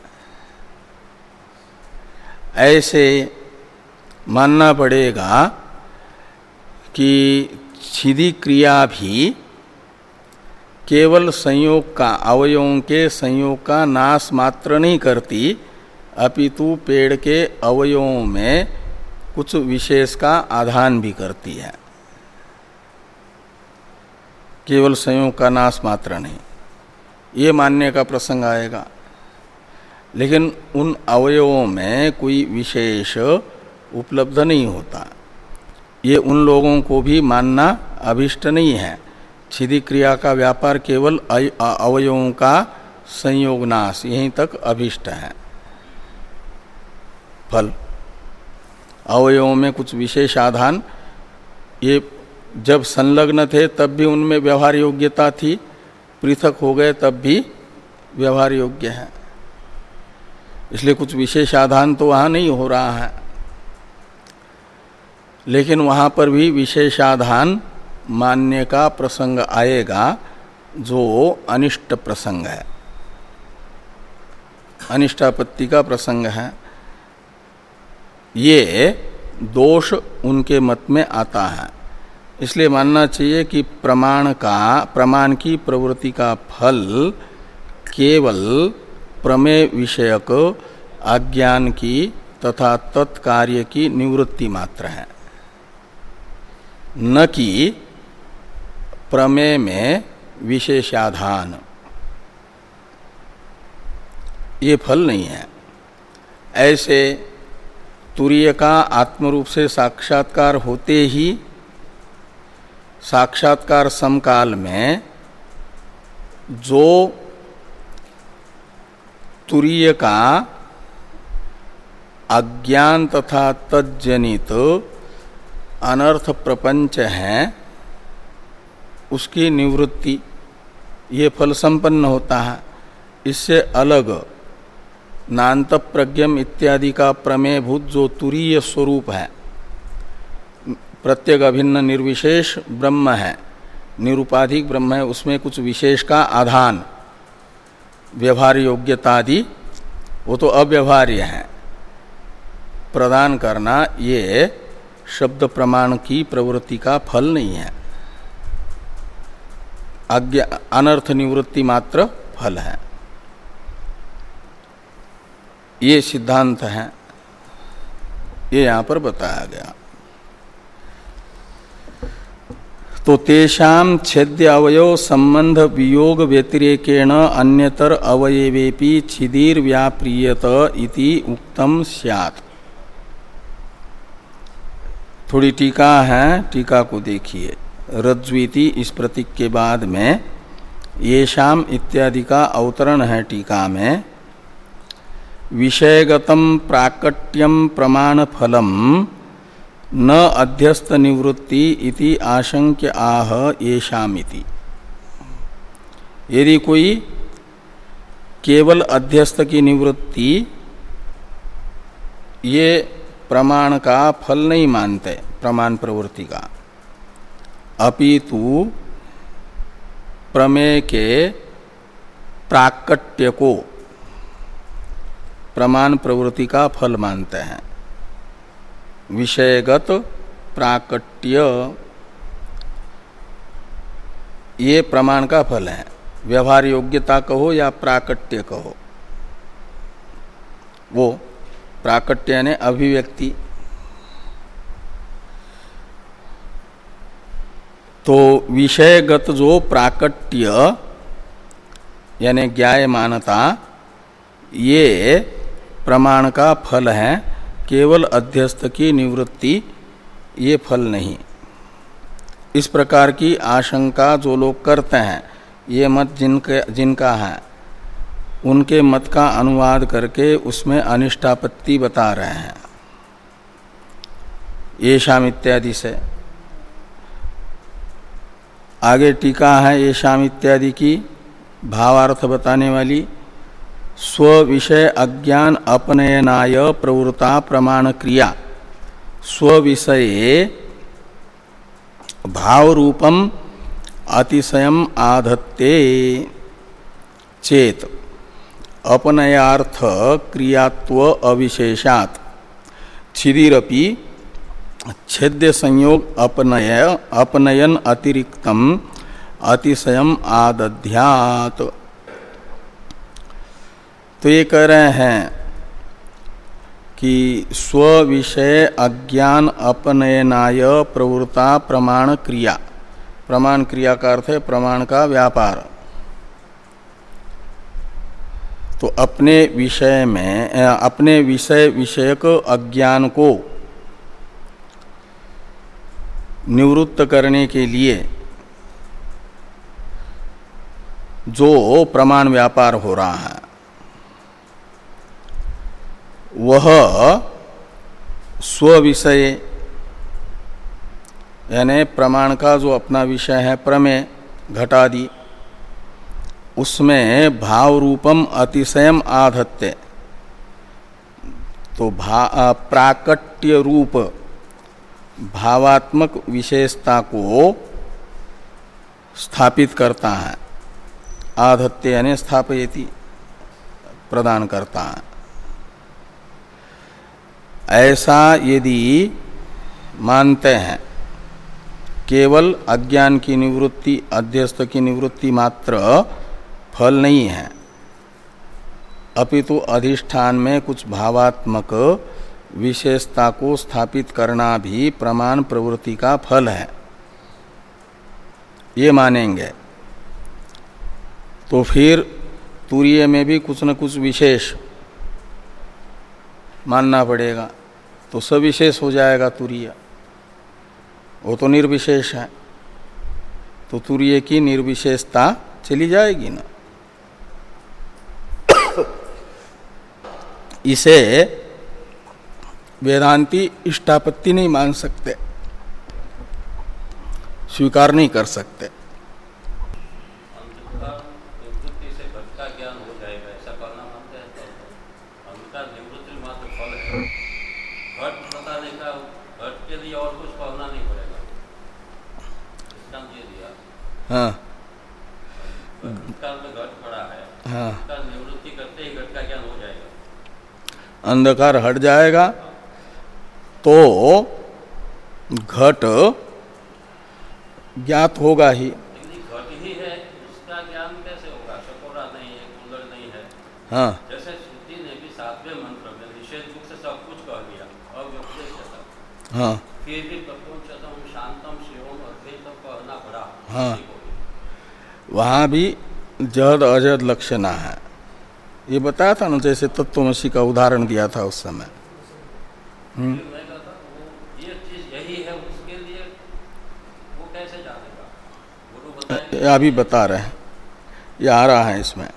ऐसे मानना पड़ेगा कि छिदी क्रिया भी केवल संयोग का, अवयवों के संयोग का नाश मात्र नहीं करती, अपितु पेड़ के अवयवों में कुछ विशेष का आधान भी करती है, केवल संयोग का नाश मात्र नहीं, ये मानने का प्रसंग आएगा। लेकिन उन अवयवों में कोई विशेष उपलब्ध नहीं होता, ये उन लोगों को भी मानना अभिष्ट नहीं है। छिदी क्रिया का व्यापार केवल अवयवों का संयोग नाश, यहीं तक अभिष्ट है। फल अवयवों में कुछ विशेष आधान, ये जब संलग्न थे तब भी उनमें व्यवहार योग्यता थी, पृथक हो गए तब भी व्यवहार योग्य है, इसलिए कुछ विशेष आधान तो वहाँ नहीं हो रहा है। लेकिन वहाँ पर भी विशेषाधान मानने का प्रसंग आएगा जो अनिष्ट प्रसंग है, अनिष्टापत्ति का प्रसंग है। ये दोष उनके मत में आता है। इसलिए मानना चाहिए कि प्रमाण का प्रमाण की प्रवृत्ति का फल केवल प्रमेय विषयक अज्ञान की तथा तत्कार्य की निवृत्ति मात्र है, न कि प्रमेय में विशेषाधान। ये फल नहीं है। ऐसे तुरीय का आत्मरूप से साक्षात्कार होते ही साक्षात्कार समकाल में जो तुरीय का अज्ञान तथा तज्जनित अनर्थ प्रपंच है, उसकी निवृत्ति ये फल संपन्न होता है। इससे अलग नान्त प्रज्ञम इत्यादि का प्रमेयभूत जो तुरीय स्वरूप है, प्रत्येक अभिन्न निर्विशेष ब्रह्म है, निरुपाधिक ब्रह्म है, उसमें कुछ विशेष का आधान व्यवहार योग्यतादि वो तो अव्यवहार्य है, प्रदान करना ये शब्द प्रमाण की प्रवृत्ति का फल नहीं है, अज्ञा अनर्थ निवृत्ति मात्र फल है। ये सिद्धांत है, ये यहाँ पर बताया गया। तो तेषां छेद्य अवयव संबंध वियोग व्यतिरेकेण अन्यतर अवयवेपि छिदीर व्याप्रियत इति उक्तम स्यात्। थोड़ी टीका है, टीका को देखिए। रज्ज्वीति इस प्रतीक के बाद में येषाम इत्यादि का अवतरण है टीका में। विषयगतम प्राकट्यम प्रमाण फलम न अध्यस्त निवृत्ति इति आशंक्य आह येषामिति। यदि कोई केवल अध्यस्त की निवृत्ति ये प्रमाण का फल नहीं मानते, प्रमाण प्रवृत्ति का, अपितु प्रमेय के प्राकट्य को प्रमाण प्रवृत्ति का फल मानते हैं। विषयगत प्राकट्य ये प्रमाण का फल है। व्यवहार योग्यता कहो या प्राकट्य कहो, वो प्राकट्य यानी अभिव्यक्ति। तो विषयगत जो प्राकट्य यानी ज्ञायमानता, ये प्रमाण का फल है, केवल अध्यस्त की निवृत्ति ये फल नहीं। इस प्रकार की आशंका जो लोग करते हैं, ये मत जिनके जिनका है, उनके मत का अनुवाद करके उसमें अनिष्टापत्ति बता रहे हैं येषाम इत्यादि से। आगे टीका है येषाम इत्यादि की भावार्थ बताने वाली। स्व विषय अज्ञान अपनयनाय प्रवृत्ता प्रमाण क्रिया स्व विषये भाव रूपम अतिशयम आधत्ते चेत अपनयार्थ क्रियात्व अविशेषात् छिदीरपि छेद्य संयोग अपनय अपनयन अतिरिक्तम अतिशयम आदध्यात्। तो ये कह रहे हैं कि स्व विषय अज्ञान अपनयनाय प्रवृत्ता प्रमाण क्रिया। प्रमाण क्रिया का अर्थ है प्रमाण का व्यापार। तो अपने विषय में अपने विषय विषयक अज्ञान को निवृत्त करने के लिए जो प्रमाण व्यापार हो रहा है, वह स्व विषय यानी प्रमाण का जो अपना विषय है प्रमेय घटादि, उसमें भाव रूपम अतिशयम आधत्ते। तो भा प्राकट्य रूप भावात्मक विशेषता को स्थापित करता है। आधत्ते यानी स्थापयति, प्रदान करता है। ऐसा यदि मानते हैं, केवल अज्ञान की निवृत्ति, अध्यस्त की निवृत्ति मात्र फल नहीं है, अपितु अधिष्ठान में कुछ भावात्मक विशेषता को स्थापित करना भी प्रमाण प्रवृत्ति का फल है, ये मानेंगे तो फिर तुरीय में भी कुछ न कुछ विशेष मानना पड़ेगा, तो सविशेष हो जाएगा तुरीय, वो तो निर्विशेष है, तो तुरीय की निर्विशेषता चली जाएगी ना। इसे वेदांती इष्टापत्ति नहीं मान सकते, स्वीकार नहीं कर सकते। निवृत्ति से घट का ज्ञान हो जाएगा, ऐसा करना मानते हैं तो अंधकार निवृत्ति मात्र फल है, घट बताने का घट के लिए और कुछ कहना नहीं पड़ेगा, इसका ये दिया। हाँ, अंधकार में घट खड़ा है, हाँ, अंधकार निवृत्ति करते ही घट का ज्ञान हो जाएगा, अंधकार हट जाएगा तो घट ज्ञात होगा ही। लेकिन घट ही है, उसका ज्ञान कैसे होगा? शकोरा नहीं है, कुल्लड़ नहीं है। हाँ, जैसे श्रुति ने भी सातवें मंत्र में निषेध रूप से सब कुछ कह दिया, अव्यपदेशतः, हाँ, फिर भी तत्वोच्चतम शांतम शिवम अद्वैतम कहना पड़ा। हाँ, वहाँ भी जद अजद लक्षणा है, ये बताया था ना, जैसे तत्वमसी का उदाहरण दिया था उस समय। हम्म, ये चीज यही है, उसके लिए वो कैसे जानेगा? गुरु बताएंगे। अभी बता रहे हैं, ये आ रहा है, इसमें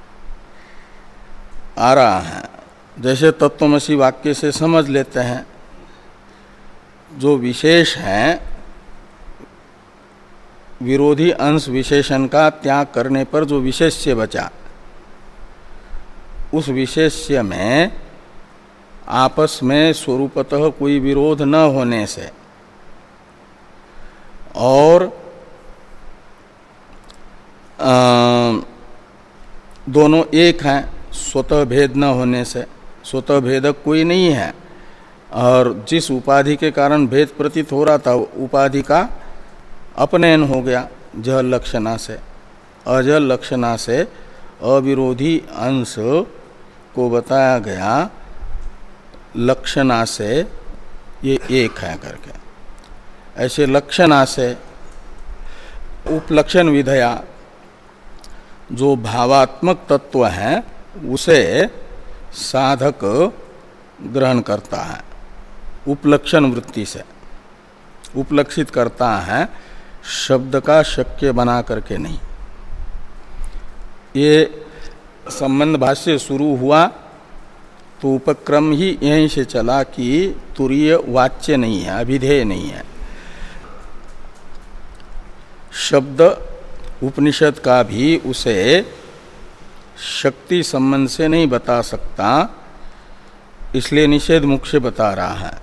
आ रहा है। जैसे तत्वमसी वाक्य से समझ लेते हैं, जो विशेष है, विरोधी अंश विशेषण का त्याग करने पर जो विशेष्य बचा, उस विशेष्य में आपस में स्वरूपतः कोई विरोध न होने से और आ, दोनों एक हैं, स्वतः भेद न होने से, स्वतः भेदक कोई नहीं है, और जिस उपाधि के कारण भेद प्रतीत हो रहा था, उपाधि का अपनयन हो गया जल लक्षणा से। अजल लक्षणा से अविरोधी अंश को बताया गया लक्षणा से ये एक है करके। ऐसे लक्षणा से उपलक्षण विधया जो भावात्मक तत्व है उसे साधक ग्रहण करता है, उपलक्षण वृत्ति से उपलक्षित करता है, शब्द का शक्य बना करके नहीं। ये संबंध भाष्य शुरू हुआ तो उपक्रम ही यहीं से चला कि तुरीय वाच्य नहीं है, अभिधेय नहीं है। शब्द उपनिषद का भी उसे शक्ति संबंध से नहीं बता सकता, इसलिए निषेध मुख से बता रहा है।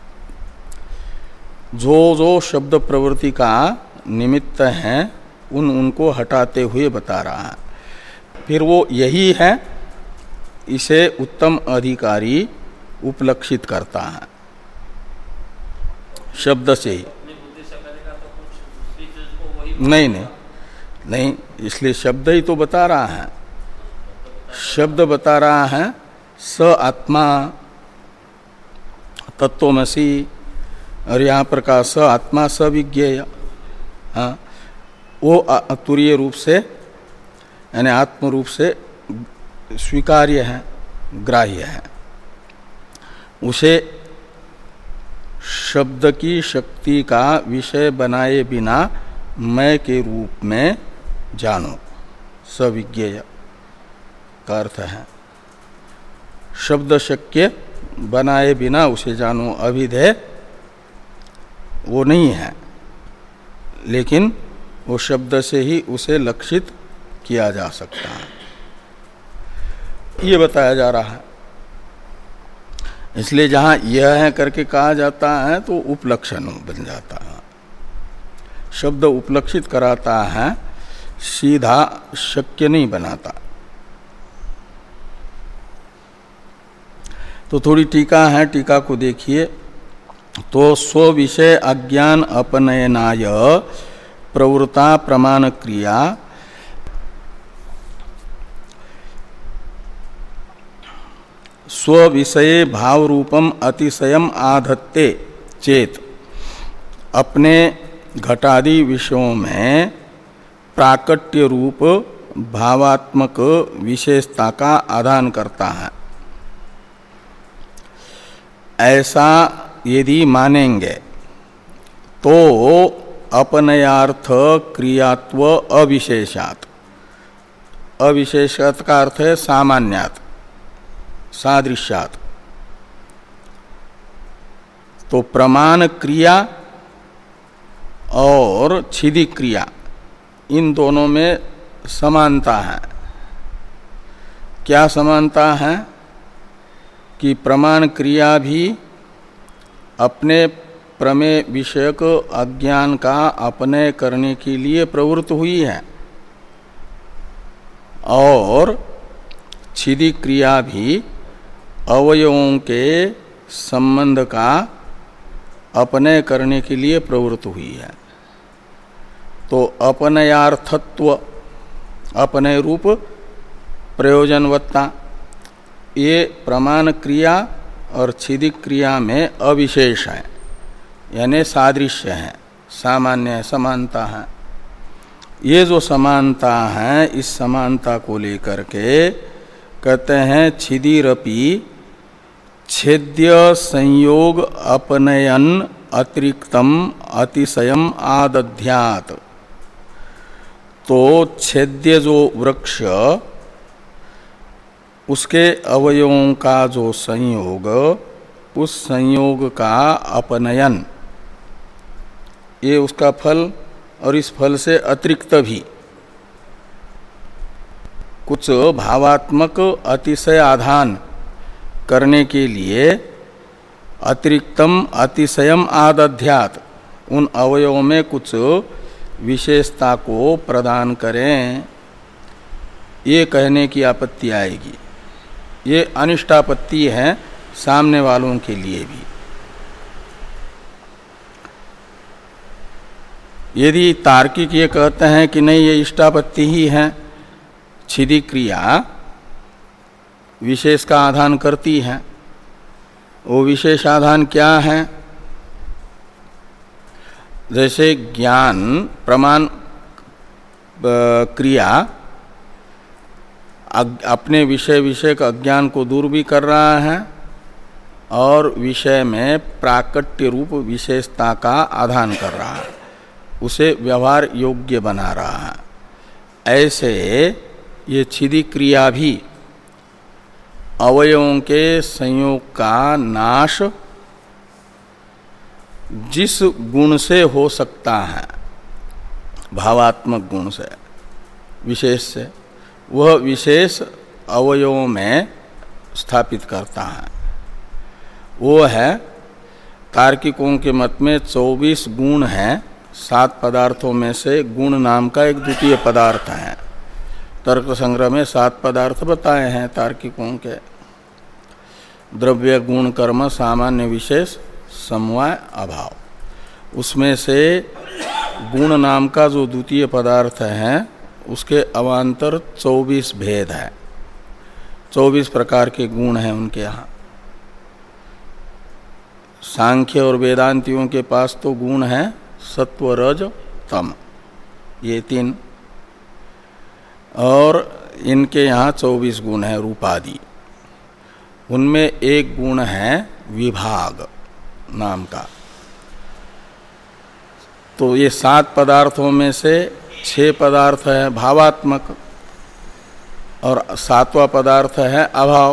जो जो शब्द प्रवृत्ति का निमित्त हैं उन उनको हटाते हुए बता रहा है। फिर वो यही है, इसे उत्तम अधिकारी उपलक्षित करता है शब्द से ही। नहीं नहीं नहीं, इसलिए शब्द ही तो बता रहा है, शब्द बता रहा है स आत्मा तत्वमसि, और यहाँ पर का स आत्मा स विज्ञेय, हाँ, वो तुरीय रूप से यानी आत्म रूप से स्वीकार्य है, ग्राह्य है। उसे शब्द की शक्ति का विषय बनाए बिना मैं के रूप में जानो, सविज्ञेय का अर्थ है। शब्द शक्य बनाए बिना उसे जानो, अभिधेय वो नहीं है, लेकिन वो शब्द से ही उसे लक्षित किया जा सकता है, ये बताया जा रहा है। इसलिए जहाँ यह है करके कहा जाता है तो उपलक्षण बन जाता है, शब्द उपलक्षित कराता है, सीधा शक्य नहीं बनाता। तो थोड़ी टीका है, टीका को देखिए। तो स्व विषय अज्ञान अपनयनाय प्रवृत्ता प्रमाण क्रिया स्व विषय भाव रूपम अतिशयम आधत्ते चेत, अपने घटादि विषयों में प्राकट्य रूप भावात्मक विशेषता का आदान करता है, ऐसा यदि मानेंगे तो अपनयार्थ क्रियात्व अविशेषात, अविशेषात का अर्थ है सामान्यात सादृश्यात, तो प्रमाण क्रिया और छिदी क्रिया इन दोनों में समानता है। क्या समानता है कि प्रमाण क्रिया भी अपने प्रमेय विषयक अज्ञान का अपनय करने के लिए प्रवृत्त हुई है और छिदी क्रिया भी अवयवों के संबंध का अपनय करने के लिए प्रवृत्त हुई है। तो अपनयार्थत्व, अपनय रूप प्रयोजनवत्ता, ये प्रमाण क्रिया और छिदिक क्रिया में अविशेष है, यानी सादृश्य है, सामान्य है, समानता है। ये जो समानता है, इस समानता को लेकर के कहते हैं छिदिरपि छेद्य संयोग अपनयन अतिरिक्तम अतिशयम आदध्यात्। तो छेद्य जो वृक्ष, उसके अवयवों का जो संयोग, उस संयोग का अपनयन, ये उसका फल, और इस फल से अतिरिक्त भी कुछ भावात्मक अतिशय आधान करने के लिए अतिरिक्तम अतिशयम आदध्यात्, उन अवयवों में कुछ विशेषता को प्रदान करें, ये कहने की आपत्ति आएगी। ये अनिष्टापत्ति है सामने वालों के लिए भी। यदि तार्किक ये कहते हैं कि नहीं, ये इष्टापत्ति ही है, छिदी क्रिया विशेष का आधान करती है, वो विशेष आधान क्या है? जैसे ज्ञान प्रमाण क्रिया अपने विषय विषय का अज्ञान को दूर भी कर रहा है और विषय में प्राकट्य रूप विशेषता का आधान कर रहा है, उसे व्यवहार योग्य बना रहा है। ऐसे ये छिदी क्रिया भी अवयवों के संयोग का नाश जिस गुण से हो सकता है, भावात्मक गुण से, विशेष से, वह विशेष अवयवों में स्थापित करता है। वो है, तार्किकों के मत में चौबीस गुण हैं, सात पदार्थों में से गुण नाम का एक द्वितीय पदार्थ है। तर्क संग्रह में सात पदार्थ बताए हैं तार्किकों के, द्रव्य गुण कर्म सामान्य विशेष समवाय अभाव। उसमें से गुण नाम का जो द्वितीय पदार्थ है, उसके अवान्तर चौबीस भेद है, चौबीस प्रकार के गुण हैं उनके यहाँ। सांख्य और वेदांतियों के पास तो गुण है सत्व रज तम, ये तीन, और इनके यहाँ चौबीस गुण है रूपादि। उनमें एक गुण है विभाग नाम का। तो ये सात पदार्थों में से छह पदार्थ है भावात्मक और सातवां पदार्थ है अभाव।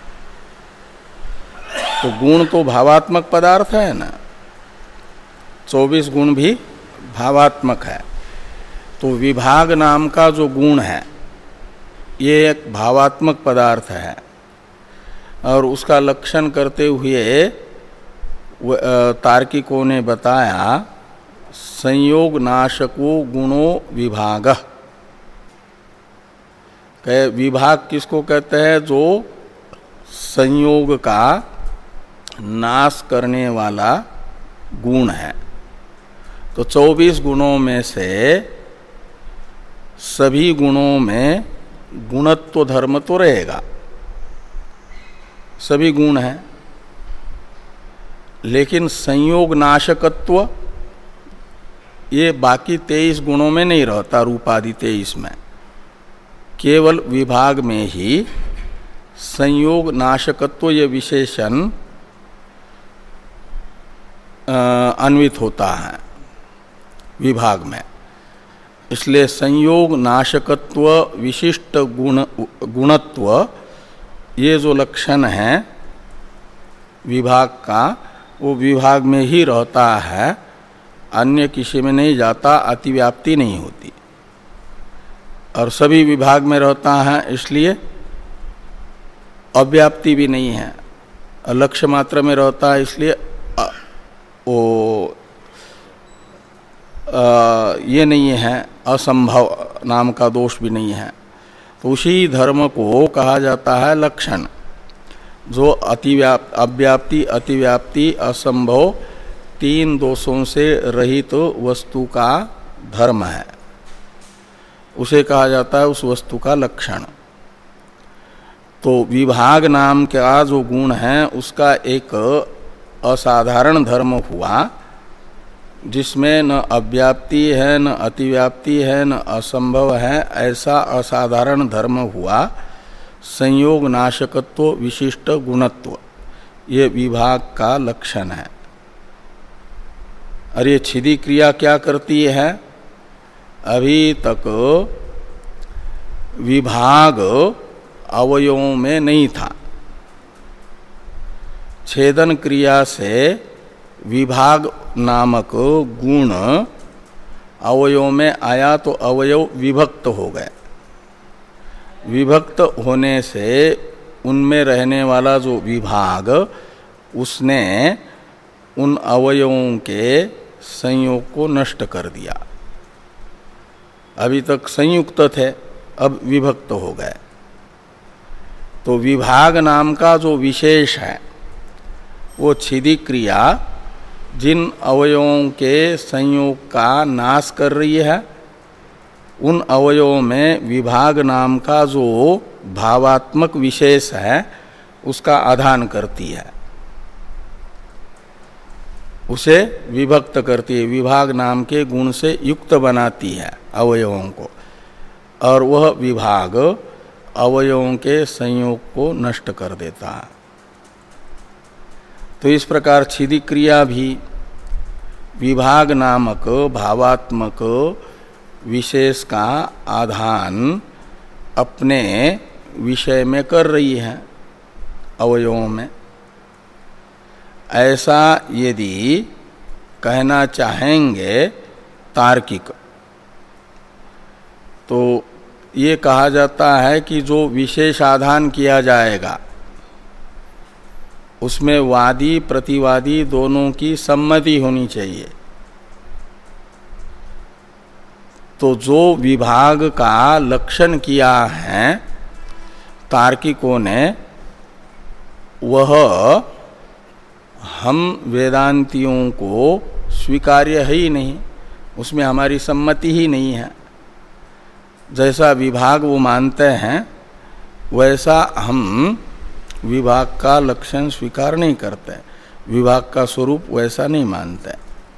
तो गुण तो भावात्मक पदार्थ है ना, चौबीस गुण भी भावात्मक है। तो विभाग नाम का जो गुण है, ये एक भावात्मक पदार्थ है और उसका लक्षण करते हुए तार्किकों ने बताया संयोग नाशको गुणो विभाग। विभाग किसको कहते हैं? जो संयोग का नाश करने वाला गुण है। तो चौबीस गुणों में से सभी गुणों में गुणत्व धर्म तो रहेगा, सभी गुण हैं, लेकिन संयोग नाशकत्व ये बाकी तेईस गुणों में नहीं रहता। रूपादि तेईस में केवल विभाग में ही संयोग नाशकत्व ये विशेषण अन्वित होता है विभाग में। इसलिए संयोग नाशकत्व विशिष्ट गुण गुणत्व ये जो लक्षण है विभाग का, वो विभाग में ही रहता है, अन्य किसी में नहीं जाता, अतिव्याप्ति नहीं होती। और सभी विभाग में रहता है, इसलिए अव्याप्ति भी नहीं है। लक्ष्य मात्र में रहता है, इसलिए वो आ, ये नहीं है, असंभव नाम का दोष भी नहीं है। तो उसी धर्म को कहा जाता है लक्षण, जो अतिव्याप्ति अव्याप्ति अतिव्याप्ति असंभव तीन दोषों से रहित तो वस्तु का धर्म है, उसे कहा जाता है उस वस्तु का लक्षण। तो विभाग नाम का जो गुण है उसका एक असाधारण धर्म हुआ, जिसमें न अव्याप्ति है, न अतिव्याप्ति है, न असंभव है, ऐसा असाधारण धर्म हुआ संयोग नाशकत्व विशिष्ट गुणत्व, ये विभाग का लक्षण है। और ये छिदी क्रिया क्या करती है? अभी तक विभाग अवयवों में नहीं था, छेदन क्रिया से विभाग नामक गुण अवयव में आया तो अवयव विभक्त हो गए। विभक्त होने से उनमें रहने वाला जो विभाग, उसने उन अवयवों के संयोग को नष्ट कर दिया। अभी तक संयुक्त थे, अब विभक्त हो गए। तो विभाग नाम का जो विशेष है वो छिदी क्रिया जिन अवयवों के संयोग का नाश कर रही है, उन अवयवों में विभाग नाम का जो भावात्मक विशेष है उसका आधान करती है, उसे विभक्त करती है, विभाग नाम के गुण से युक्त बनाती है अवयवों को, और वह विभाग अवयवों के संयोग को नष्ट कर देता है। तो इस प्रकार छिदी क्रिया भी विभाग नामक भावात्मक विशेष का आधान अपने विषय में कर रही है अवयवों में। ऐसा यदि कहना चाहेंगे तार्किक, तो ये कहा जाता है कि जो विशेष आधान किया जाएगा उसमें वादी प्रतिवादी दोनों की सम्मति होनी चाहिए। तो जो विभाग का लक्षण किया है तार्किकों ने, वह हम वेदांतियों को स्वीकार्य है ही नहीं, उसमें हमारी सम्मति ही नहीं है। जैसा विभाग वो मानते हैं वैसा हम विभाग का लक्षण स्वीकार नहीं करते, विभाग का स्वरूप वैसा नहीं मानते।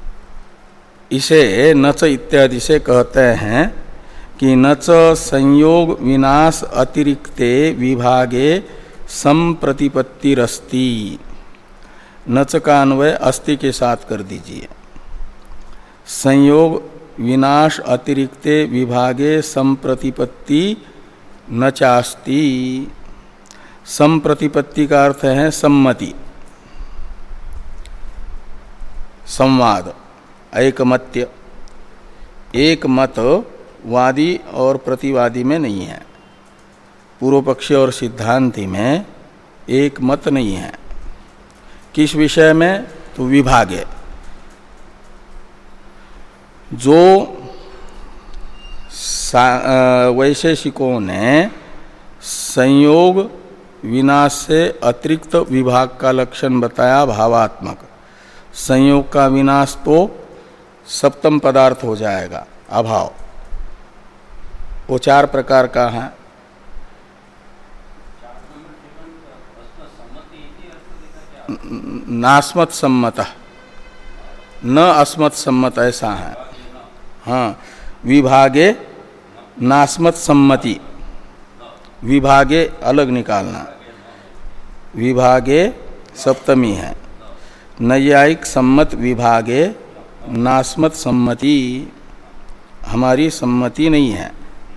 इसे नच इत्यादि से कहते हैं कि नच संयोग विनाश अतिरिक्ते विभागे संप्रतिपत्तिरस्ति। नच का अन्वय अस्ति के साथ कर दीजिए। संयोग विनाश अतिरिक्ते विभागे संप्रतिपत्ति न चास्ति। संप्रतिपत्ति का अर्थ है सम्मति, संवाद, एकमत्य। एक मत वादी और प्रतिवादी में नहीं है, पूर्व पक्षी और सिद्धांति में एक मत नहीं है। किस विषय में? तो विभागे। जो वैशेषिकों ने संयोग विनाश से अतिरिक्त विभाग का लक्षण बताया भावात्मक। संयोग का विनाश तो सप्तम पदार्थ हो जाएगा, अभाव। वो चार प्रकार का है। नास्मत सम्मत, न अस्मत् सम्मत, ऐसा है। हाँ, विभागे नास्मत् सम्मति, विभागे अलग निकालना, विभागे सप्तमी है। नैयायिक सम्मत विभागे नास्मत् सम्मति, हमारी सम्मति नहीं है।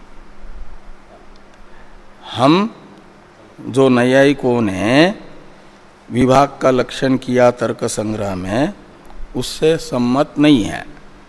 हम जो नैयायिकों ने विभाग का लक्षण किया तर्क संग्रह में, उससे सम्मत नहीं है।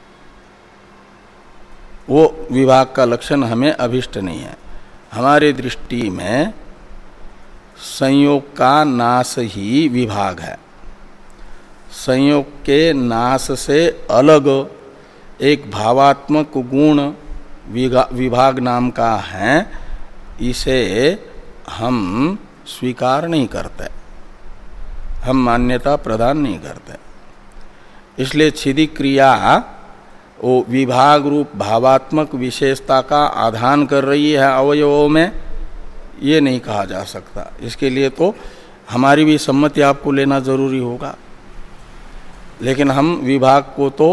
वो विभाग का लक्षण हमें अभिष्ट नहीं है। हमारे दृष्टि में संयोग का नाश ही विभाग है। संयोग के नाश से अलग एक भावात्मक गुण विभाग नाम का है, इसे हम स्वीकार नहीं करते, हम मान्यता प्रदान नहीं करते। इसलिए छिदी क्रिया वो विभाग रूप भावात्मक विशेषता का आधान कर रही है अवयवों में, ये नहीं कहा जा सकता। इसके लिए तो हमारी भी सम्मति आपको लेना जरूरी होगा। लेकिन हम विभाग को तो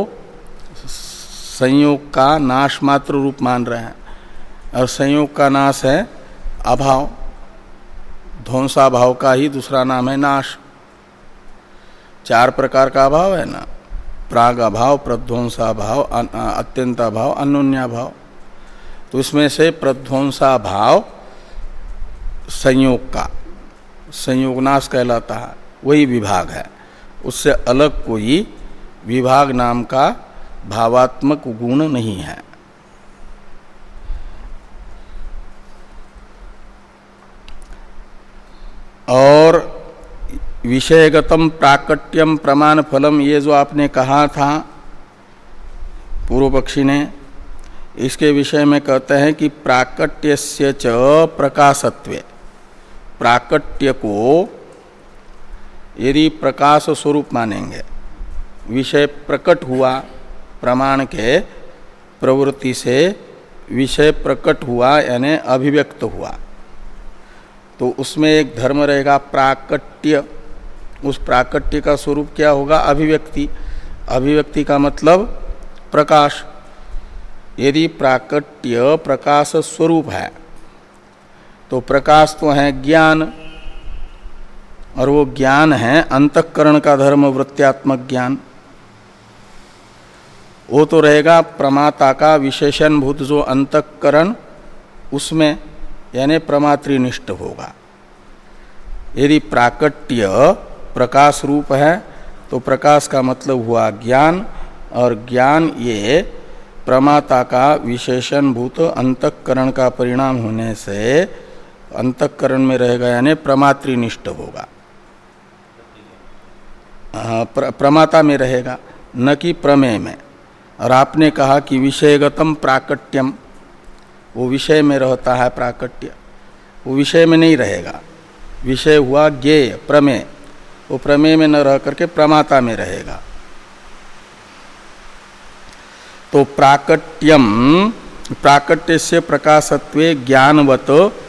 संयोग का नाश मात्र रूप मान रहे हैं, और संयोग का नाश है अभाव। ध्वंसाभाव का ही दूसरा नाम है नाश। चार प्रकार का अभाव है ना, प्राग अभाव, प्रध्वंसाभाव, अत्यंताभाव, अन्योन्याभाव। तो इसमें से प्रध्वंसाभाव संयोग का, संयोग नाश कहलाता है, वही विभाग है। उससे अलग कोई विभाग नाम का भावात्मक गुण नहीं है। और विषयगतम प्राकट्यम प्रमाण फलम, ये जो आपने कहा था पूर्व पक्षी ने, इसके विषय में कहते हैं कि प्राकट्यस्य च प्रकाशत्वे, प्राकट्य को यदि प्रकाश स्वरूप मानेंगे, विषय प्रकट हुआ, प्रमाण के प्रवृत्ति से विषय प्रकट हुआ यानी अभिव्यक्त हुआ, तो उसमें एक धर्म रहेगा प्राकट्य। उस प्राकट्य का स्वरूप क्या होगा? अभिव्यक्ति। अभिव्यक्ति का मतलब प्रकाश। यदि प्राकट्य प्रकाश स्वरूप है तो प्रकाश तो है ज्ञान, और वो ज्ञान है अंतःकरण का धर्म, वृत्त्यात्मक ज्ञान। वो तो रहेगा प्रमाता का विशेषणभूत जो अंतःकरण, उसमें यानी प्रमातृनिष्ठ होगा। यदि प्राकट्य प्रकाश रूप है तो प्रकाश का मतलब हुआ ज्ञान, और ज्ञान ये प्रमाता का विशेषणभूत अंतःकरण का परिणाम होने से अंतःकरण में रहेगा यानी प्रमातृनिष्ठ होगा, प्र, प्रमाता में रहेगा, न कि प्रमेय में। और आपने कहा कि विषयगतम प्राकट्यम, वो विषय में रहता है प्राकट्य, वो विषय में नहीं रहेगा। विषय हुआ ज्ञेय प्रमेय, वो प्रमेय में न रह करके प्रमाता में रहेगा। तो प्राकट्यम, प्राकट्य से प्रकाशत्वे ज्ञानवत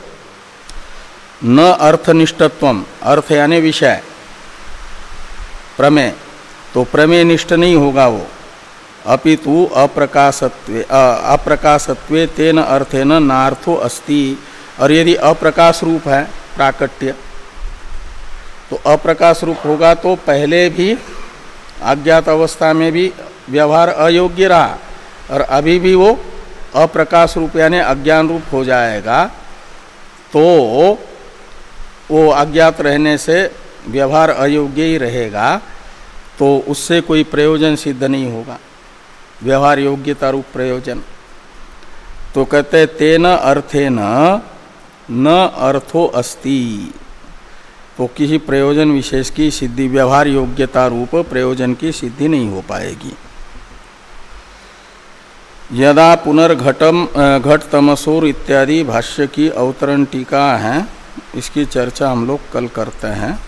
न अर्थनिष्ठत्वम, अर्थ यानी विषय, प्रमेय, तो प्रमेय निष्ठ नहीं होगा वो, अपितु अप्रकाशत्वे अप्रकाशत्वे तेन अर्थेन नार्थो अस्ति। और यदि अप्रकाश रूप है प्राकट्य, तो अप्रकाश रूप होगा तो पहले भी अज्ञात अवस्था में भी व्यवहार अयोग्य रहा, और अभी भी वो अप्रकाश रूप यानी अज्ञान रूप हो जाएगा। तो वो अज्ञात रहने से व्यवहार अयोग्य ही रहेगा, तो उससे कोई प्रयोजन सिद्ध नहीं होगा, व्यवहार योग्यता रूप प्रयोजन। तो कहते तेन अर्थेन न अर्थो अस्ति, तो किसी प्रयोजन विशेष की सिद्धि, व्यवहार योग्यता रूप प्रयोजन की सिद्धि नहीं हो पाएगी। यदा पुनर्घटम घट तमसोर इत्यादि भाष्य की अवतरण टीका है, इसकी चर्चा हम लोग कल करते हैं।